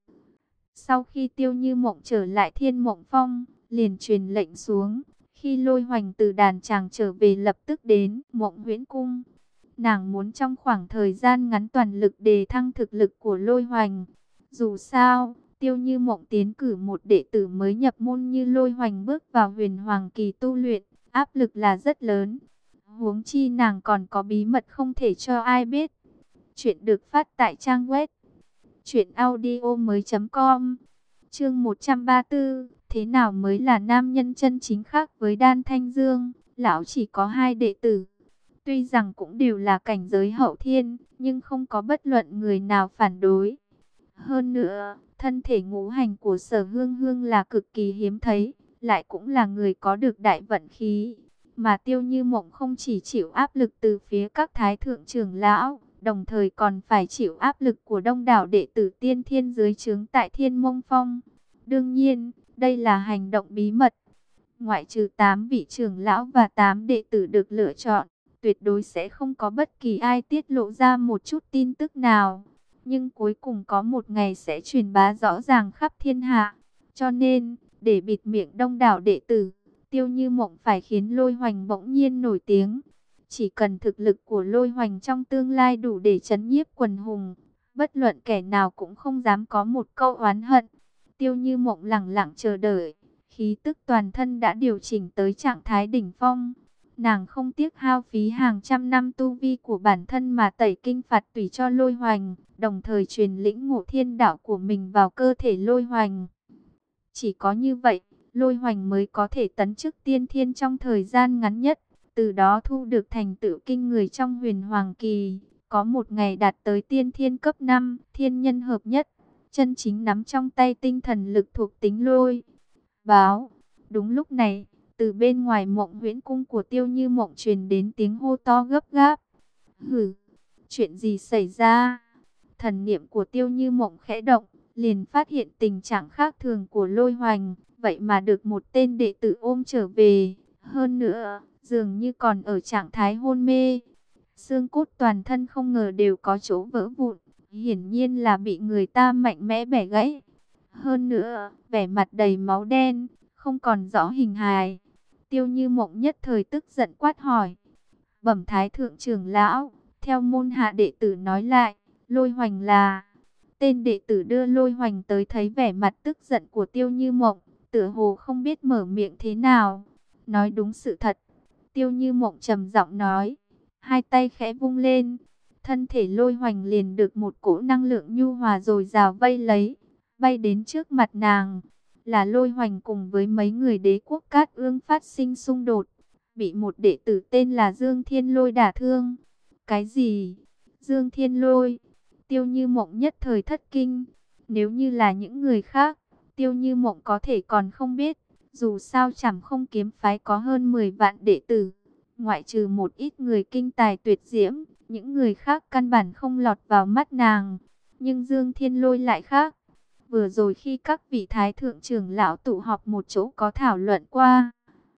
Sau khi Tiêu Như Mộng trở lại Thiên Mộng Phong, liền truyền lệnh xuống, khi Lôi Hoành từ đàn tràng trở về lập tức đến Mộng Huyễn Cung. Nàng muốn trong khoảng thời gian ngắn toàn lực đề thăng thực lực của Lôi Hoành. Dù sao, Tiêu Như Mộng tiến cử một đệ tử mới nhập môn như Lôi Hoành bước vào Huyền Hoàng kỳ tu luyện, áp lực là rất lớn. Huống chi nàng còn có bí mật không thể cho ai biết. Chuyện được phát tại trang web truyện audio mới chấm com. Chương một trăm ba mươi tư, thế nào mới là nam nhân chân chính khác với Đan Thanh Dương? Lão chỉ có hai đệ tử. Tuy rằng cũng đều là cảnh giới hậu thiên, nhưng không có bất luận người nào phản đối. Hơn nữa, thân thể ngũ hành của Sở Hương Hương là cực kỳ hiếm thấy, lại cũng là người có được đại vận khí. Mà Tiêu Như Mộng không chỉ chịu áp lực từ phía các thái thượng trưởng lão, đồng thời còn phải chịu áp lực của đông đảo đệ tử tiên thiên dưới trướng tại Thiên Mông Phong. Đương nhiên, đây là hành động bí mật. Ngoại trừ tám vị trưởng lão và tám đệ tử được lựa chọn, tuyệt đối sẽ không có bất kỳ ai tiết lộ ra một chút tin tức nào. Nhưng cuối cùng có một ngày sẽ truyền bá rõ ràng khắp thiên hạ. Cho nên, để bịt miệng đông đảo đệ tử, Tiêu Như Mộng phải khiến Lôi Hoành bỗng nhiên nổi tiếng. Chỉ cần thực lực của Lôi Hoành trong tương lai đủ để trấn nhiếp quần hùng, bất luận kẻ nào cũng không dám có một câu oán hận. Tiêu Như Mộng lặng lặng chờ đợi, khí tức toàn thân đã điều chỉnh tới trạng thái đỉnh phong. Nàng không tiếc hao phí hàng trăm năm tu vi của bản thân mà tẩy kinh phạt tùy cho Lôi Hoành, đồng thời truyền lĩnh Ngộ Thiên Đạo của mình vào cơ thể Lôi Hoành. Chỉ có như vậy, Lôi Hoành mới có thể tấn chức tiên thiên trong thời gian ngắn nhất, từ đó thu được thành tựu kinh người trong Huyền Hoàng Kỳ, có một ngày đạt tới tiên thiên cấp năm, thiên nhân hợp nhất, chân chính nắm trong tay tinh thần lực thuộc tính lôi. Báo, đúng lúc này, từ bên ngoài Mộng Huyễn Cung của Tiêu Như Mộng truyền đến tiếng hô to gấp gáp. Hử, chuyện gì xảy ra? Thần niệm của Tiêu Như Mộng khẽ động, liền phát hiện tình trạng khác thường của Lôi Hoành, vậy mà được một tên đệ tử ôm trở về, hơn nữa, dường như còn ở trạng thái hôn mê. Xương cốt toàn thân không ngờ đều có chỗ vỡ vụn, hiển nhiên là bị người ta mạnh mẽ bẻ gãy. Hơn nữa, vẻ mặt đầy máu đen, không còn rõ hình hài. Tiêu Như Mộng nhất thời tức giận quát hỏi. Bẩm Thái thượng trưởng lão, theo môn hạ đệ tử nói lại, Lôi Hoành là... Tên đệ tử đưa Lôi Hoành tới thấy vẻ mặt tức giận của Tiêu Như Mộng, tựa hồ không biết mở miệng thế nào. Nói đúng sự thật. Tiêu Như Mộng trầm giọng nói, hai tay khẽ vung lên, thân thể Lôi Hoành liền được một cỗ năng lượng nhu hòa dồi dào vây lấy, bay đến trước mặt nàng. Là Lôi Hoành cùng với mấy người đế quốc Cát Ương phát sinh xung đột, bị một đệ tử tên là Dương Thiên Lôi đả thương. Cái gì? Dương Thiên Lôi? Tiêu Như Mộng nhất thời thất kinh. Nếu như là những người khác, Tiêu Như Mộng có thể còn không biết. Dù sao Trảm Không kiếm phái có hơn mười vạn đệ tử, ngoại trừ một ít người kinh tài tuyệt diễm, những người khác căn bản không lọt vào mắt nàng. Nhưng Dương Thiên Lôi lại khác. Vừa rồi khi các vị thái thượng trưởng lão tụ họp một chỗ có thảo luận qua,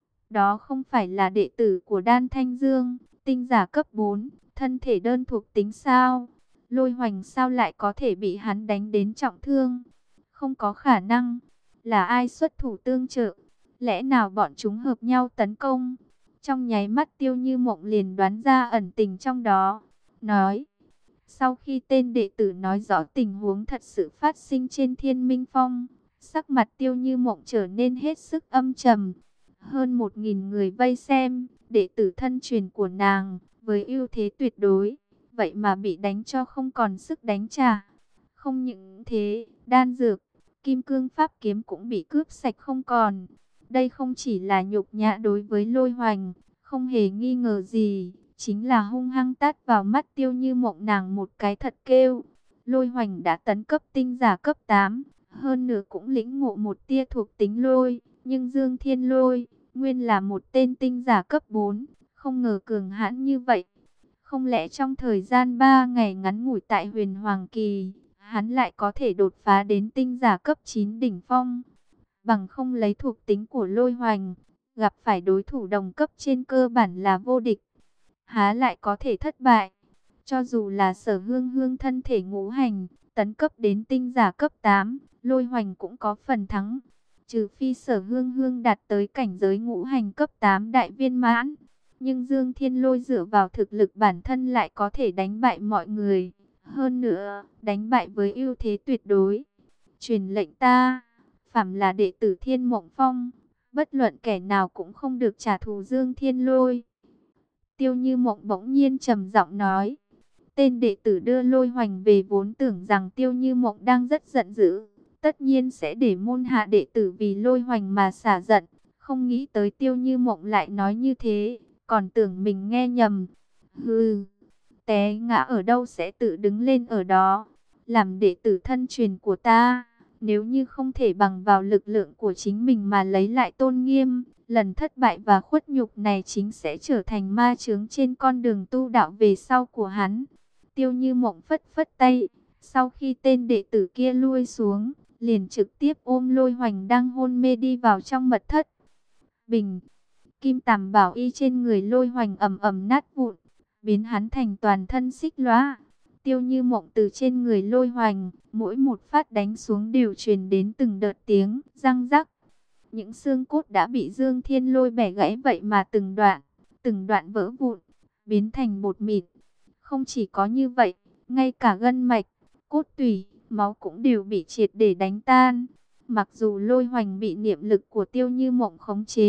đó không phải là đệ tử của Đan Thanh Dương, tinh giả cấp bốn, thân thể đơn thuộc tính sao? Lôi Hoành sao lại có thể bị hắn đánh đến trọng thương? Không có khả năng. Là ai xuất thủ tương trợ? Lẽ nào bọn chúng hợp nhau tấn công? Trong nháy mắt Tiêu Như Mộng liền đoán ra ẩn tình trong đó. Nói, sau khi tên đệ tử nói rõ tình huống thật sự phát sinh trên Thiên Minh Phong, sắc mặt Tiêu Như Mộng trở nên hết sức âm trầm. Hơn một nghìn người vây xem, đệ tử thân truyền của nàng, với ưu thế tuyệt đối, vậy mà bị đánh cho không còn sức đánh trả. Không những thế, đan dược, kim cương pháp kiếm cũng bị cướp sạch không còn. Đây không chỉ là nhục nhã đối với Lôi Hoành, không hề nghi ngờ gì, chính là hung hăng tát vào mắt Tiêu Như Mộng nàng một cái thật kêu. Lôi Hoành đã tấn cấp tinh giả cấp tám, hơn nữa cũng lĩnh ngộ một tia thuộc tính lôi, nhưng Dương Thiên Lôi, nguyên là một tên tinh giả cấp bốn, không ngờ cường hãn như vậy. Không lẽ trong thời gian ba ngày ngắn ngủi tại Huyền Hoàng Kỳ, hắn lại có thể đột phá đến tinh giả cấp chín đỉnh phong? Bằng không lấy thuộc tính của Lôi Hoành, gặp phải đối thủ đồng cấp trên cơ bản là vô địch, há lại có thể thất bại. Cho dù là Sở Hương Hương thân thể ngũ hành, tấn cấp đến tinh giả cấp tám, Lôi Hoành cũng có phần thắng. Trừ phi Sở Hương Hương đạt tới cảnh giới ngũ hành cấp tám đại viên mãn. Nhưng Dương Thiên Lôi dựa vào thực lực bản thân lại có thể đánh bại mọi người. Hơn nữa, đánh bại với ưu thế tuyệt đối. Truyền lệnh ta, phàm là đệ tử Thiên Mộng Phong, bất luận kẻ nào cũng không được trả thù Dương Thiên Lôi. Tiêu Như Mộng bỗng nhiên trầm giọng nói. Tên đệ tử đưa Lôi Hoành về vốn tưởng rằng Tiêu Như Mộng đang rất giận dữ, tất nhiên sẽ để môn hạ đệ tử vì Lôi Hoành mà xả giận. Không nghĩ tới Tiêu Như Mộng lại nói như thế, còn tưởng mình nghe nhầm. Hừ, té ngã ở đâu sẽ tự đứng lên ở đó. Làm đệ tử thân truyền của ta, nếu như không thể bằng vào lực lượng của chính mình mà lấy lại tôn nghiêm, lần thất bại và khuất nhục này chính sẽ trở thành ma chướng trên con đường tu đạo về sau của hắn. Tiêu Như Mộng phất phất tay, sau khi tên đệ tử kia lui xuống, liền trực tiếp ôm Lôi Hoành đang hôn mê đi vào trong mật thất. Bình, kim tằm bảo y trên người Lôi Hoành ầm ầm nát vụn, biến hắn thành toàn thân xích lóa. Tiêu Như Mộng từ trên người Lôi Hoành, mỗi một phát đánh xuống đều truyền đến từng đợt tiếng răng rắc. Những xương cốt đã bị Dương Thiên Lôi bẻ gãy vậy mà từng đoạn, từng đoạn vỡ vụn, biến thành bột mịn. Không chỉ có như vậy, ngay cả gân mạch, cốt tủy, máu cũng đều bị triệt để đánh tan. Mặc dù Lôi Hoành bị niệm lực của Tiêu Như Mộng khống chế,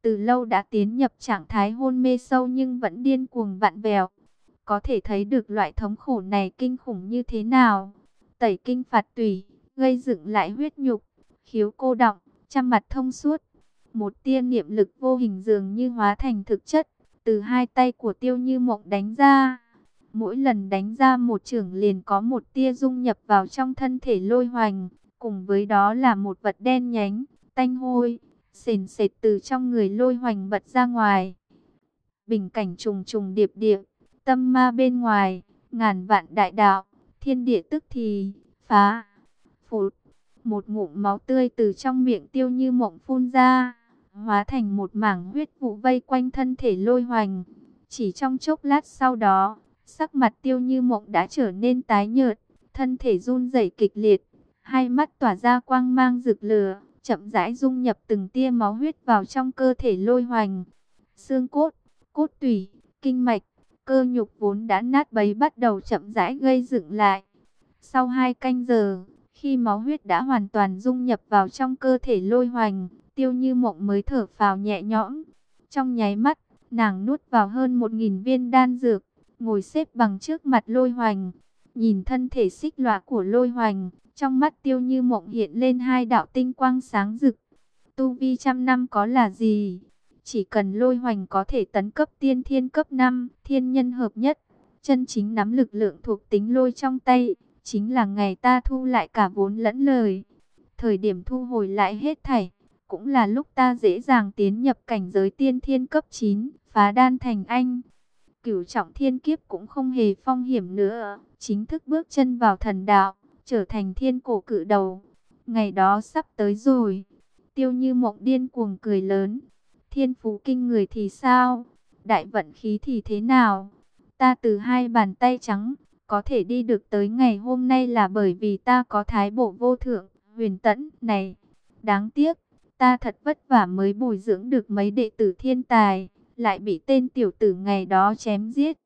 từ lâu đã tiến nhập trạng thái hôn mê sâu nhưng vẫn điên cuồng vặn vẹo. Có thể thấy được loại thống khổ này kinh khủng như thế nào. Tẩy kinh phạt tủy, gây dựng lại huyết nhục, khiếu cô đọng, trăm mặt thông suốt. Một tia niệm lực vô hình dường như hóa thành thực chất, từ hai tay của Tiêu Như Mộng đánh ra. Mỗi lần đánh ra một chưởng liền có một tia dung nhập vào trong thân thể Lôi Hoành, cùng với đó là một vật đen nhánh, tanh hôi, sền sệt từ trong người Lôi Hoành bật ra ngoài. Bình cảnh trùng trùng điệp điệp, tâm ma bên ngoài, ngàn vạn đại đạo, thiên địa tức thì phá. Phụt, một ngụm máu tươi từ trong miệng Tiêu Như Mộng phun ra, hóa thành một mảng huyết vụ vây quanh thân thể Lôi Hoành. Chỉ trong chốc lát sau đó, sắc mặt Tiêu Như Mộng đã trở nên tái nhợt, thân thể run rẩy kịch liệt, hai mắt tỏa ra quang mang rực lửa, chậm rãi dung nhập từng tia máu huyết vào trong cơ thể Lôi Hoành. Xương cốt, cốt tủy, kinh mạch, cơ nhục vốn đã nát bấy bắt đầu chậm rãi gây dựng lại. Sau hai canh giờ, khi máu huyết đã hoàn toàn dung nhập vào trong cơ thể Lôi Hoành, Tiêu Như Mộng mới thở phào nhẹ nhõm. Trong nháy mắt, nàng nuốt vào hơn một nghìn viên đan dược, ngồi xếp bằng trước mặt Lôi Hoành. Nhìn thân thể xích lóa của Lôi Hoành, trong mắt Tiêu Như Mộng hiện lên hai đạo tinh quang sáng rực. Tu vi trăm năm có là gì? Chỉ cần Lôi Hoành có thể tấn cấp tiên thiên cấp năm, thiên nhân hợp nhất, chân chính nắm lực lượng thuộc tính lôi trong tay, chính là ngày ta thu lại cả vốn lẫn lời. Thời điểm thu hồi lại hết thảy, cũng là lúc ta dễ dàng tiến nhập cảnh giới tiên thiên cấp chín, phá đan thành anh. Cửu trọng thiên kiếp cũng không hề phong hiểm nữa, chính thức bước chân vào thần đạo, trở thành thiên cổ cự đầu. Ngày đó sắp tới rồi. Tiêu Như Mộng điên cuồng cười lớn. Thiên phú kinh người thì sao? Đại vận khí thì thế nào? Ta từ hai bàn tay trắng, có thể đi được tới ngày hôm nay là bởi vì ta có thái bộ vô thượng, huyền tẫn này. Đáng tiếc, ta thật vất vả mới bồi dưỡng được mấy đệ tử thiên tài, lại bị tên tiểu tử ngày đó chém giết.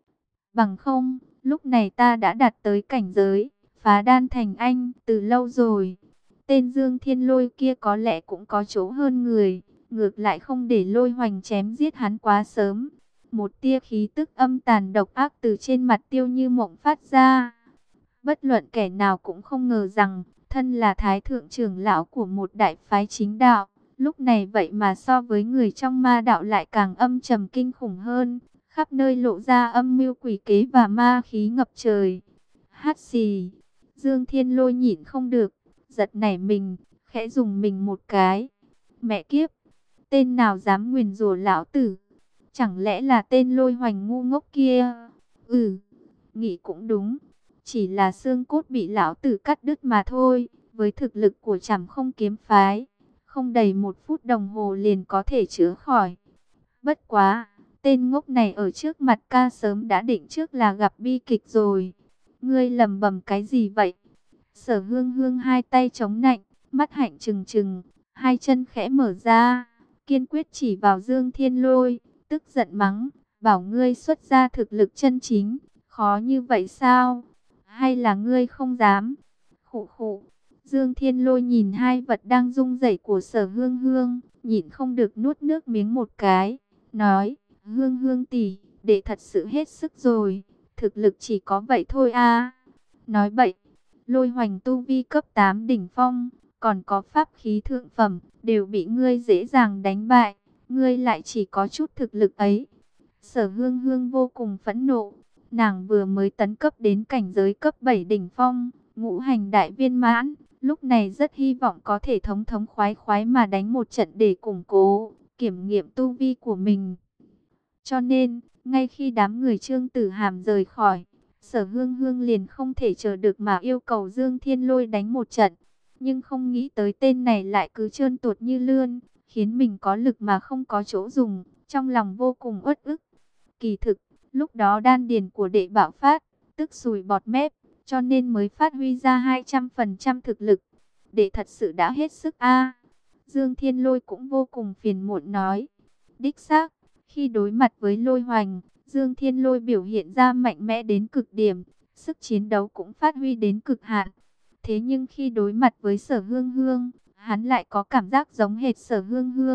Bằng không, lúc này ta đã đạt tới cảnh giới, phá đan thành anh từ lâu rồi. Tên Dương Thiên Lôi kia có lẽ cũng có chỗ hơn người, ngược lại không để Lôi Hoành chém giết hắn quá sớm. Một tia khí tức âm tàn độc ác từ trên mặt Tiêu Như Mộng phát ra. Bất luận kẻ nào cũng không ngờ rằng, thân là thái thượng trưởng lão của một đại phái chính đạo, lúc này vậy mà so với người trong ma đạo lại càng âm trầm kinh khủng hơn, khắp nơi lộ ra âm mưu quỷ kế và ma khí ngập trời. Hát xì, Dương Thiên Lôi nhịn không được, giật nảy mình, khẽ dùng mình một cái. Mẹ kiếp, tên nào dám nguyền rủa lão tử? Chẳng lẽ là tên Lôi Hoành ngu ngốc kia? Ừ, nghĩ cũng đúng. Chỉ là xương cốt bị lão tử cắt đứt mà thôi. Với thực lực của Trảm Không kiếm phái, không đầy một phút đồng hồ liền có thể chữa khỏi. Bất quá, tên ngốc này ở trước mặt ca sớm đã định trước là gặp bi kịch rồi. Ngươi lầm bầm cái gì vậy? Sở Hương Hương hai tay chống nạnh, mắt hạnh trừng trừng, hai chân khẽ mở ra, kiên quyết chỉ vào Dương Thiên Lôi, tức giận mắng, bảo ngươi xuất ra thực lực chân chính, khó như vậy sao? Hay là ngươi không dám? Khụ khụ. Dương Thiên Lôi nhìn hai vật đang rung rẩy của Sở Hương Hương, nhịn không được nuốt nước miếng một cái, nói, Hương Hương tỷ, đệ thật sự hết sức rồi, thực lực chỉ có vậy thôi à. Nói bậy, Lôi Hoành tu vi cấp tám đỉnh phong, còn có pháp khí thượng phẩm, đều bị ngươi dễ dàng đánh bại, ngươi lại chỉ có chút thực lực ấy. Sở Hương Hương vô cùng phẫn nộ, nàng vừa mới tấn cấp đến cảnh giới cấp bảy đỉnh phong, ngũ hành đại viên mãn, lúc này rất hy vọng có thể thống thống khoái khoái mà đánh một trận để củng cố, kiểm nghiệm tu vi của mình. Cho nên, ngay khi đám người Trương Tử Hàm rời khỏi, Sở Hương Hương liền không thể chờ được mà yêu cầu Dương Thiên Lôi đánh một trận. Nhưng không nghĩ tới tên này lại cứ trơn tuột như lươn, khiến mình có lực mà không có chỗ dùng, trong lòng vô cùng uất ức. Kỳ thực, lúc đó đan điền của đệ bạo phát, tức sùi bọt mép, cho nên mới phát huy ra hai trăm phần trăm thực lực. Đệ thật sự đã hết sức a. Dương Thiên Lôi cũng vô cùng phiền muộn nói. Đích xác, khi đối mặt với Lôi Hoành, Dương Thiên Lôi biểu hiện ra mạnh mẽ đến cực điểm, sức chiến đấu cũng phát huy đến cực hạn. Thế nhưng khi đối mặt với Sở Hương Hương, hắn lại có cảm giác giống hệt Sở Hương Hương,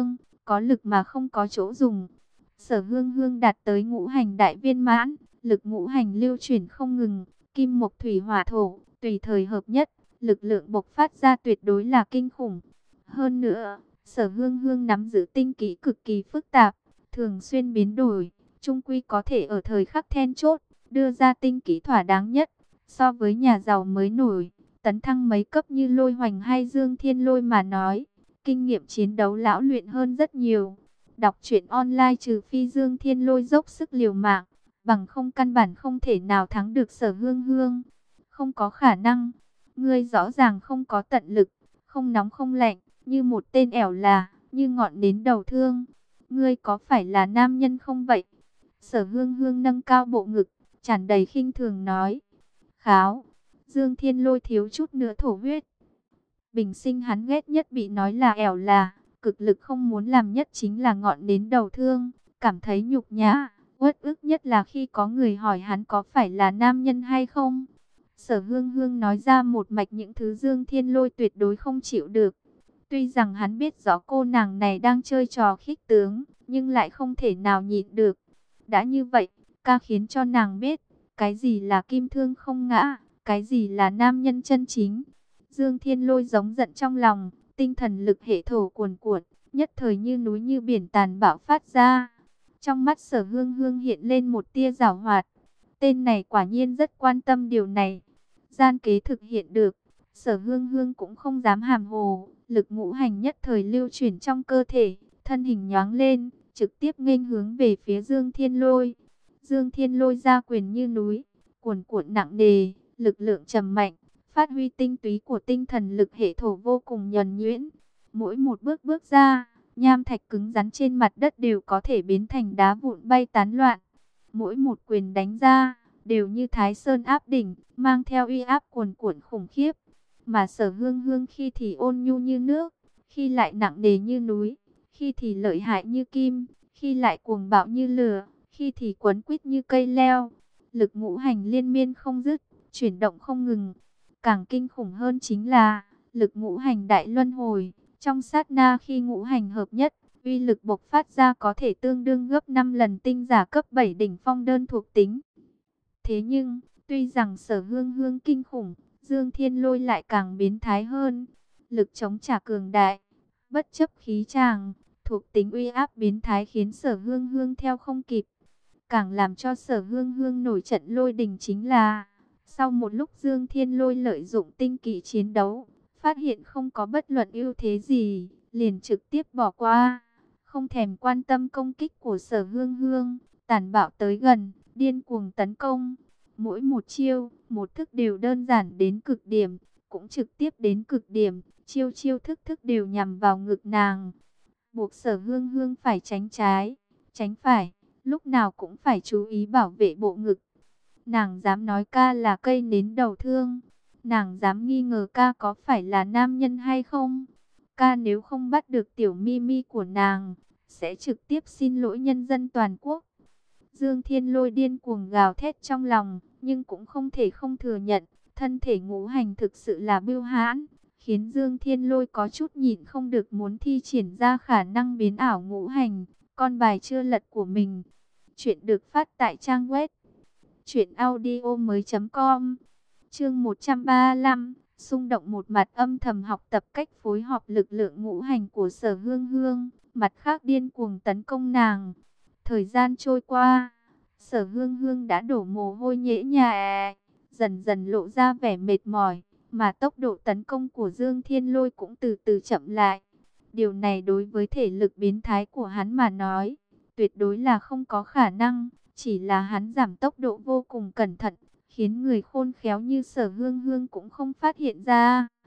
có lực mà không có chỗ dùng. Sở Hương Hương đạt tới ngũ hành đại viên mãn, lực ngũ hành lưu chuyển không ngừng, kim mộc thủy hỏa thổ, tùy thời hợp nhất, lực lượng bộc phát ra tuyệt đối là kinh khủng. Hơn nữa, Sở Hương Hương nắm giữ tinh kỹ cực kỳ phức tạp, thường xuyên biến đổi, chung quy có thể ở thời khắc then chốt, đưa ra tinh kỹ thỏa đáng nhất. So với nhà giàu mới nổi, tấn thăng mấy cấp như Lôi Hoành hay Dương Thiên Lôi mà nói, kinh nghiệm chiến đấu lão luyện hơn rất nhiều. Đọc truyện online trừ phi Dương Thiên Lôi dốc sức liều mạng, bằng không căn bản không thể nào thắng được Sở Hương Hương. Không có khả năng, ngươi rõ ràng không có tận lực, không nóng không lạnh, như một tên ẻo là, như ngọn nến đầu thương. Ngươi có phải là nam nhân không vậy? Sở Hương Hương nâng cao bộ ngực, tràn đầy khinh thường nói. Kháo, Dương Thiên Lôi thiếu chút nữa thổ huyết. Bình sinh hắn ghét nhất bị nói là ẻo là, cực lực không muốn làm nhất chính là ngọn nến đầu thương, cảm thấy nhục nhã, uất ức nhất là khi có người hỏi hắn có phải là nam nhân hay không. Sở Hương Hương nói ra một mạch những thứ Dương Thiên Lôi tuyệt đối không chịu được. Tuy rằng hắn biết rõ cô nàng này đang chơi trò khích tướng, nhưng lại không thể nào nhịn được. Đã như vậy, ca khiến cho nàng biết, cái gì là kim thương không ngã, cái gì là nam nhân chân chính. Dương Thiên Lôi giống giận trong lòng, tinh thần lực hệ thổ cuồn cuộn, nhất thời như núi như biển tàn bạo phát ra. Trong mắt Sở Hương Hương hiện lên một tia giảo hoạt. Tên này quả nhiên rất quan tâm điều này. Gian kế thực hiện được, Sở Hương Hương cũng không dám hàm hồ, lực ngũ hành nhất thời lưu chuyển trong cơ thể, thân hình nhoáng lên, trực tiếp nghênh hướng về phía Dương Thiên Lôi. Dương Thiên Lôi ra quyền như núi, cuồn cuộn nặng nề, lực lượng trầm mạnh, phát huy tinh túy của tinh thần lực hệ thổ vô cùng nhuần nhuyễn. Mỗi một bước bước ra, nham thạch cứng rắn trên mặt đất đều có thể biến thành đá vụn bay tán loạn. Mỗi một quyền đánh ra, đều như Thái Sơn áp đỉnh, mang theo uy áp cuồn cuộn khủng khiếp. Mà Sở Hương Hương khi thì ôn nhu như nước, khi lại nặng nề như núi, khi thì lợi hại như kim, khi lại cuồng bạo như lửa, khi thì quấn quýt như cây leo. Lực ngũ hành liên miên không dứt, chuyển động không ngừng. Càng kinh khủng hơn chính là lực ngũ hành đại luân hồi. Trong sát na khi ngũ hành hợp nhất, uy lực bộc phát ra có thể tương đương gấp năm lần tinh giả cấp bảy đỉnh phong đơn thuộc tính. Thế nhưng, tuy rằng Sở Hương Hương kinh khủng, Dương Thiên Lôi lại càng biến thái hơn. Lực chống trả cường đại, bất chấp khí tràng, thuộc tính uy áp biến thái khiến Sở Hương Hương theo không kịp. Càng làm cho Sở Hương Hương nổi trận lôi đình chính là, sau một lúc Dương Thiên Lôi lợi dụng tinh kỹ chiến đấu, phát hiện không có bất luận ưu thế gì, liền trực tiếp bỏ qua, không thèm quan tâm công kích của Sở Hương Hương, tàn bạo tới gần, điên cuồng tấn công. Mỗi một chiêu, một thức đều đơn giản đến cực điểm, cũng trực tiếp đến cực điểm, chiêu chiêu thức thức đều nhằm vào ngực nàng. Buộc Sở Hương Hương phải tránh trái, tránh phải, lúc nào cũng phải chú ý bảo vệ bộ ngực. Nàng dám nói ca là cây nến đầu thương, nàng dám nghi ngờ ca có phải là nam nhân hay không. Ca nếu không bắt được tiểu Mimi của nàng, sẽ trực tiếp xin lỗi nhân dân toàn quốc. Dương Thiên Lôi điên cuồng gào thét trong lòng, nhưng cũng không thể không thừa nhận, thân thể ngũ hành thực sự là bưu hãn, khiến Dương Thiên Lôi có chút nhịn không được muốn thi triển ra khả năng biến ảo ngũ hành, con bài chưa lật của mình. Chuyện được phát tại trang web truyện audio mới chấm com. Chương một trăm ba mươi lăm, xung động một mặt âm thầm học tập cách phối hợp lực lượng ngũ hành của Sở Hương Hương, mặt khác điên cuồng tấn công nàng. Thời gian trôi qua, Sở Hương Hương đã đổ mồ hôi nhễ nhại, dần dần lộ ra vẻ mệt mỏi, mà tốc độ tấn công của Dương Thiên Lôi cũng từ từ chậm lại. Điều này đối với thể lực biến thái của hắn mà nói, tuyệt đối là không có khả năng, chỉ là hắn giảm tốc độ vô cùng cẩn thận, khiến người khôn khéo như Sở Hương Hương cũng không phát hiện ra.